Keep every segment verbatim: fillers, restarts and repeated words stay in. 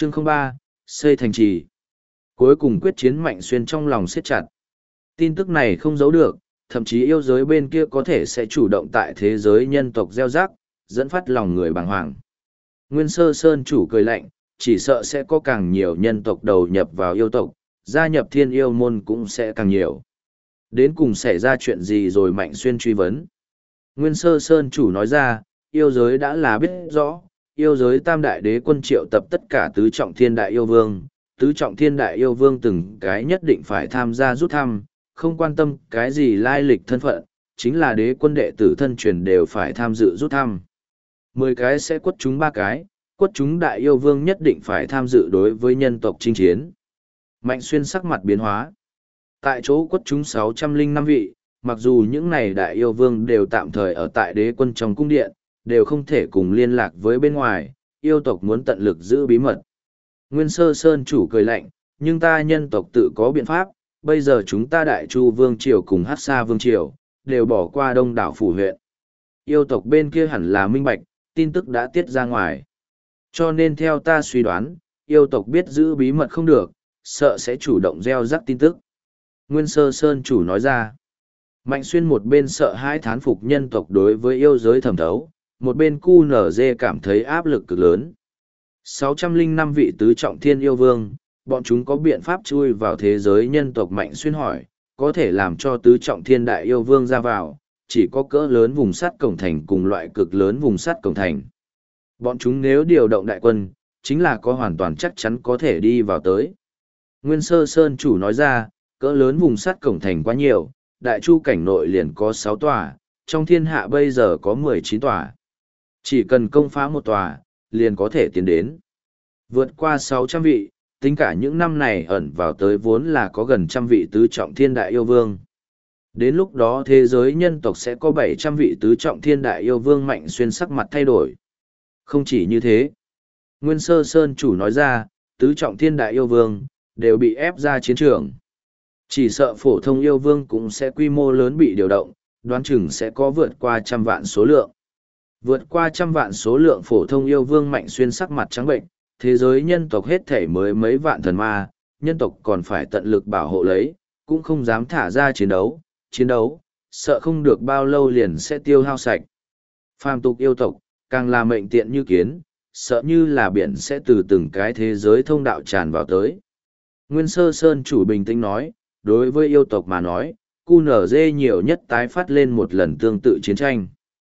Chương không ba, xây thành trì. Cuối cùng quyết chiến Mạnh Xuyên trong lòng siết chặt. Tin tức này không giấu được, thậm chí yêu giới bên kia có thể sẽ chủ động tại thế giới nhân tộc gieo rắc, dẫn phát lòng người bàng hoàng. Nguyên Sơ Sơn chủ cười lạnh, chỉ sợ sẽ có càng nhiều nhân tộc đầu nhập vào yêu tộc, gia nhập thiên yêu môn cũng sẽ càng nhiều. Đến cùng xảy ra chuyện gì rồi Mạnh Xuyên truy vấn. Nguyên Sơ Sơn chủ nói ra, yêu giới đã là biết rõ, yêu giới tam đại đế quân triệu tập tất cả tứ trọng thiên đại yêu vương, tứ trọng thiên đại yêu vương từng cái nhất định phải tham gia rút thăm, không quan tâm cái gì lai lịch thân phận, chính là đế quân đệ tử thân truyền đều phải tham dự rút thăm. Mười cái sẽ quất chúng ba cái, quất chúng đại yêu vương nhất định phải tham dự đối với nhân tộc chinh chiến. Mạnh Xuyên sắc mặt biến hóa. Tại chỗ quất chúng sáu trăm linh năm vị, mặc dù những này đại yêu vương đều tạm thời ở tại đế quân trong cung điện, đều không thể cùng liên lạc với bên ngoài, yêu tộc muốn tận lực giữ bí mật. Nguyên Sơ Sơn chủ cười lạnh, nhưng ta nhân tộc tự có biện pháp, bây giờ chúng ta Đại Chu Vương Triều cùng Hát Sa Vương Triều, đều bỏ qua đông đảo phủ huyện. Yêu tộc bên kia hẳn là minh bạch, tin tức đã tiết ra ngoài. Cho nên theo ta suy đoán, yêu tộc biết giữ bí mật không được, sợ sẽ chủ động gieo rắc tin tức. Nguyên Sơ Sơn chủ nói ra, Mạnh Xuyên một bên sợ hãi thán phục nhân tộc đối với yêu giới thẩm thấu, một bên cu nở dê cảm thấy áp lực cực lớn. sáu trăm linh năm vị tứ trọng thiên yêu vương, bọn chúng có biện pháp chui vào thế giới nhân tộc. Mạnh Xuyên hỏi, có thể làm cho tứ trọng thiên đại yêu vương ra vào, chỉ có cỡ lớn vùng sắt cổng thành cùng loại cực lớn vùng sắt cổng thành. Bọn chúng nếu điều động đại quân, chính là có hoàn toàn chắc chắn có thể đi vào tới. Nguyên Sơ Sơn chủ nói ra, cỡ lớn vùng sắt cổng thành quá nhiều, đại chu cảnh nội liền có sáu tòa, trong thiên hạ bây giờ có mười chín tòa. Chỉ cần công phá một tòa, liền có thể tiến đến. Vượt qua sáu trăm vị, tính cả những năm này ẩn vào tới vốn là có gần trăm vị tứ trọng thiên đại yêu vương. Đến lúc đó thế giới nhân tộc sẽ có bảy trăm vị tứ trọng thiên đại yêu vương. Mạnh Xuyên sắc mặt thay đổi. Không chỉ như thế. Nguyên Sơ Sơn chủ nói ra, tứ trọng thiên đại yêu vương, đều bị ép ra chiến trường. Chỉ sợ phổ thông yêu vương cũng sẽ quy mô lớn bị điều động, đoán chừng sẽ có vượt qua trăm vạn số lượng. Vượt qua trăm vạn số lượng phổ thông yêu vương. Mạnh Xuyên sắc mặt trắng bệnh, thế giới nhân tộc hết thể mới mấy vạn thần ma, nhân tộc còn phải tận lực bảo hộ lấy, cũng không dám thả ra chiến đấu, chiến đấu, sợ không được bao lâu liền sẽ tiêu hao sạch. Phàm tục yêu tộc, càng là mệnh tiện như kiến, sợ như là biển sẽ từ từng cái thế giới thông đạo tràn vào tới. Nguyên Sơ Sơn chủ bình tĩnh nói, đối với yêu tộc mà nói, cu nở dê nhiều nhất tái phát lên một lần tương tự chiến tranh.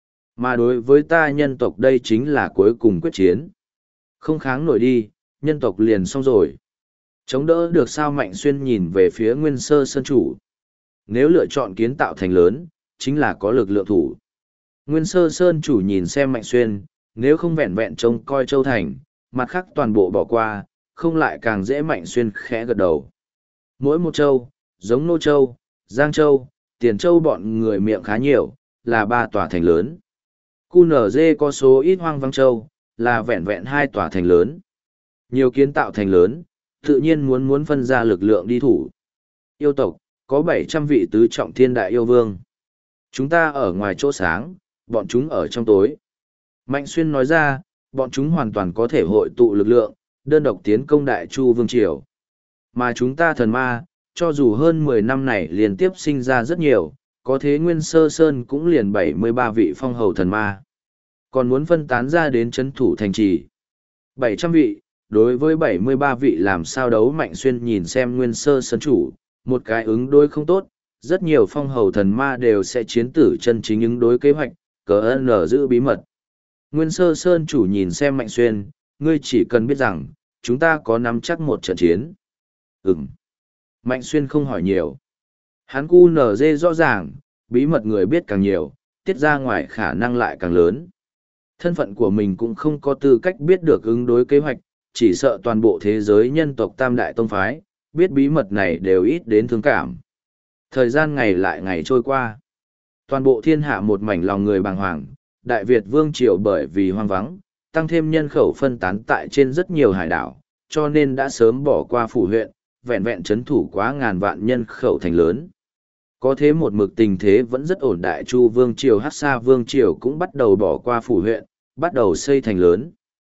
Mà đối với ta nhân tộc đây chính là cuối cùng quyết chiến. Không kháng nổi đi, nhân tộc liền xong rồi. Chống đỡ được sao? Mạnh Xuyên nhìn về phía Nguyên Sơ Sơn chủ. Nếu lựa chọn kiến tạo thành lớn, chính là có lực lượng thủ. Nguyên Sơ Sơn chủ nhìn xem Mạnh Xuyên, nếu không vẹn vẹn trông coi Châu Thành, mặt khác toàn bộ bỏ qua, không lại càng dễ. Mạnh Xuyên khẽ gật đầu. Mỗi một châu, giống Nô Châu, Giang Châu, Tiền Châu bọn người miệng khá nhiều, là ba tòa thành lớn. cu en giê có số ít hoang vắng châu, là vẹn vẹn hai tòa thành lớn. Nhiều kiến tạo thành lớn, tự nhiên muốn muốn phân ra lực lượng đi thủ. Yêu tộc, có bảy trăm vị tứ trọng thiên đại yêu vương. Chúng ta ở ngoài chỗ sáng, bọn chúng ở trong tối. Mạnh Xuyên nói ra, bọn chúng hoàn toàn có thể hội tụ lực lượng, đơn độc tiến công Đại Chu Vương Triều. Mà chúng ta thần ma, cho dù hơn mười năm này liên tiếp sinh ra rất nhiều, có thế Nguyên Sơ Sơn cũng liền bảy mươi ba vị phong hầu thần ma. Còn muốn phân tán ra đến chấn thủ thành trì. bảy trăm vị, đối với bảy mươi ba vị làm sao đấu? Mạnh Xuyên nhìn xem Nguyên Sơ Sơn chủ, một cái ứng đối không tốt, rất nhiều phong hầu thần ma đều sẽ chiến tử chân chính ứng đối kế hoạch, cờ ơn nở giữ bí mật. Nguyên Sơ Sơn chủ nhìn xem Mạnh Xuyên, ngươi chỉ cần biết rằng, chúng ta có nắm chắc một trận chiến. Ừm. Mạnh Xuyên không hỏi nhiều. Hắn cu en giê rõ ràng, bí mật người biết càng nhiều, tiết ra ngoài khả năng lại càng lớn. Thân phận của mình cũng không có tư cách biết được ứng đối kế hoạch, chỉ sợ toàn bộ thế giới nhân tộc Tam Đại Tông Phái, biết bí mật này đều ít đến thương cảm. Thời gian ngày lại ngày trôi qua. Toàn bộ thiên hạ một mảnh lòng người bàng hoàng, Đại Việt Vương Triều bởi vì hoang vắng, tăng thêm nhân khẩu phân tán tại trên rất nhiều hải đảo, cho nên đã sớm bỏ qua phủ huyện, vẹn vẹn chấn thủ quá ngàn vạn nhân khẩu thành lớn. Có thế một mực tình thế vẫn rất ổn. Đại Chu Vương Triều Hát Sa Vương Triều cũng bắt đầu bỏ qua phủ huyện, bắt đầu xây thành lớn.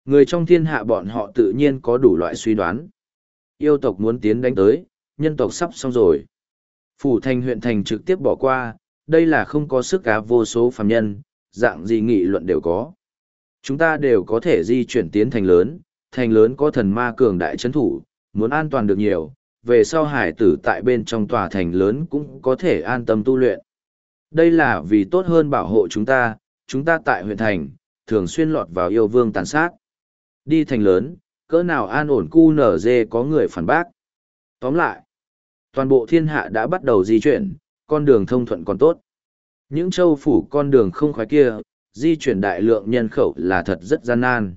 Người trong thiên hạ bọn họ tự nhiên có đủ loại suy đoán. Yêu tộc muốn tiến đánh tới, nhân tộc sắp xong rồi. Phủ thành huyện thành trực tiếp bỏ qua, đây là không có sức cá vô số phàm nhân, dạng gì nghị luận đều có. Chúng ta đều có thể di chuyển tiến thành lớn, thành lớn có thần ma cường đại chấn thủ, muốn an toàn được nhiều, về sau hải tử tại bên trong tòa thành lớn cũng có thể an tâm tu luyện. Đây là vì tốt hơn bảo hộ chúng ta, chúng ta tại huyện thành, thường xuyên lọt vào yêu vương tàn sát. Đi thành lớn, cỡ nào an ổn cu nở dê có người phản bác. Tóm lại, toàn bộ thiên hạ đã bắt đầu di chuyển, con đường thông thuận còn tốt. Những châu phủ con đường không khoái kia, di chuyển đại lượng nhân khẩu là thật rất gian nan.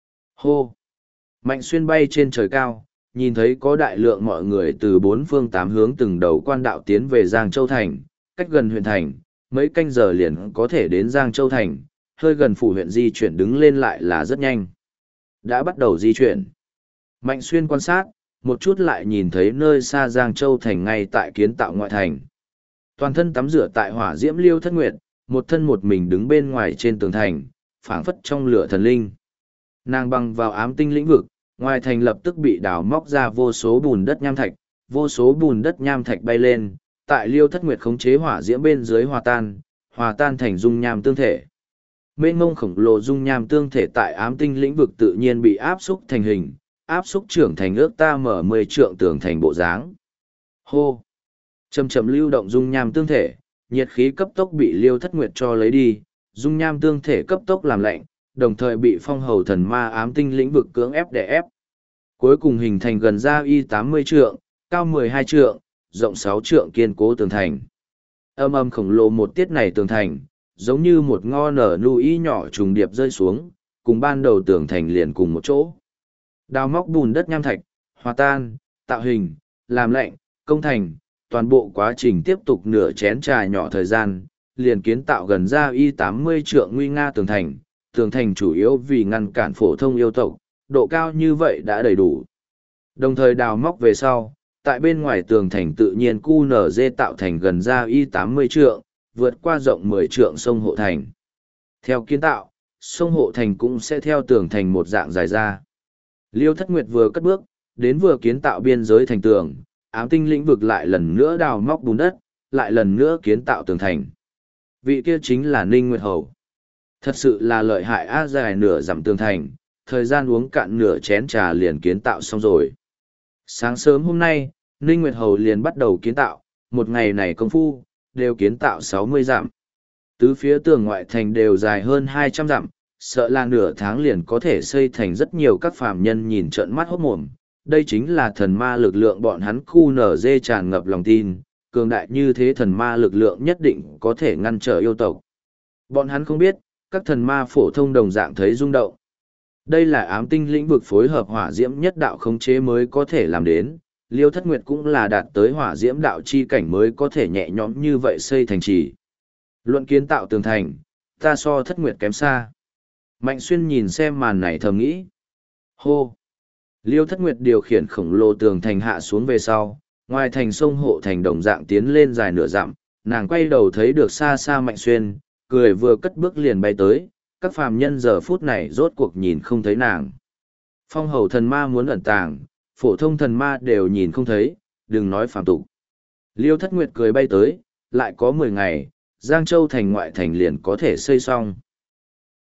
Hô! Mạnh xuyên bay trên trời cao, nhìn thấy có đại lượng mọi người từ bốn phương tám hướng từng đầu quan đạo tiến về Giang Châu Thành, cách gần huyện thành, mấy canh giờ liền có thể đến Giang Châu Thành, hơi gần phủ huyện di chuyển đứng lên lại là rất nhanh. Đã bắt đầu di chuyển. Mạnh xuyên quan sát, một chút lại nhìn thấy nơi xa Giang Châu Thành ngay tại kiến tạo ngoại thành. Toàn thân tắm rửa tại hỏa diễm Liêu Thất Nguyệt, một thân một mình đứng bên ngoài trên tường thành, phảng phất trong lửa thần linh. Nàng băng vào ám tinh lĩnh vực, ngoài thành lập tức bị đào móc ra vô số bùn đất nham thạch, vô số bùn đất nham thạch bay lên, tại Liêu Thất Nguyệt khống chế hỏa diễm bên dưới hòa tan, hòa tan thành dung nham tương thể. Mênh mông khổng lồ dung nham tương thể tại ám tinh lĩnh vực tự nhiên bị áp xúc thành hình, áp xúc trưởng thành ước ta mở mười trượng tường thành bộ dáng. Hô! Chầm chậm lưu động dung nham tương thể, nhiệt khí cấp tốc bị Liêu Thất Nguyệt cho lấy đi, dung nham tương thể cấp tốc làm lạnh, đồng thời bị phong hầu thần ma ám tinh lĩnh vực cưỡng ép đè ép. Cuối cùng hình thành gần ra y tám mươi trượng, cao mười hai trượng, rộng sáu trượng kiên cố tường thành. Âm âm khổng lồ một tiết này tường thành, giống như một ngo nở nu y nhỏ trùng điệp rơi xuống, cùng ban đầu tường thành liền cùng một chỗ. Đào móc bùn đất nham thạch, hòa tan, tạo hình, làm lạnh, công thành, toàn bộ quá trình tiếp tục nửa chén trà nhỏ thời gian, liền kiến tạo gần ra y tám mươi trượng nguy nga tường thành. Tường thành chủ yếu vì ngăn cản phổ thông yêu tộc, độ cao như vậy đã đầy đủ. Đồng thời đào móc về sau, tại bên ngoài tường thành tự nhiên cu nở dê tạo thành gần ra y tám mươi trượng, vượt qua rộng mười trượng sông hộ thành. Theo kiến tạo, sông hộ thành cũng sẽ theo tường thành một dạng dài ra. Liêu Thất Nguyệt vừa cất bước, đến vừa kiến tạo biên giới thành tường, ám tinh lĩnh vực lại lần nữa đào móc bùn đất, lại lần nữa kiến tạo tường thành. Vị kia chính là Ninh Nguyệt Hầu. Thật sự là lợi hại á, dài nửa dặm tường thành, thời gian uống cạn nửa chén trà liền kiến tạo xong rồi. Sáng sớm hôm nay, Ninh Nguyệt Hầu liền bắt đầu kiến tạo, một ngày này công phu, đều kiến tạo sáu mươi dặm. Tứ phía tường ngoại thành đều dài hơn hai trăm dặm, sợ là nửa tháng liền có thể xây thành rất nhiều các phàm nhân nhìn trợn mắt hốt mồm. Đây chính là thần ma lực lượng bọn hắn khu nở dê tràn ngập lòng tin, cường đại như thế thần ma lực lượng nhất định có thể ngăn trở yêu tộc. Bọn hắn không biết, các thần ma phổ thông đồng dạng thấy rung động. Đây là ám tinh lĩnh vực phối hợp hỏa diễm nhất đạo khống chế mới có thể làm đến, Liêu Thất Nguyệt cũng là đạt tới hỏa diễm đạo chi cảnh mới có thể nhẹ nhõm như vậy xây thành trì. Luận kiến tạo tường thành, ta so Thất Nguyệt kém xa. Mạnh Xuyên nhìn xem màn này thầm nghĩ. Hô! Liêu Thất Nguyệt điều khiển khổng lồ tường thành hạ xuống về sau, ngoài thành sông hộ thành đồng dạng tiến lên dài nửa dặm, nàng quay đầu thấy được xa xa Mạnh Xuyên, cười vừa cất bước liền bay tới, các phàm nhân giờ phút này rốt cuộc nhìn không thấy nàng. Phong hầu thần ma muốn ẩn tàng, phổ thông thần ma đều nhìn không thấy, đừng nói phàm tục. Liêu Thất Nguyệt cười bay tới, lại có mười ngày, Giang Châu thành ngoại thành liền có thể xây xong.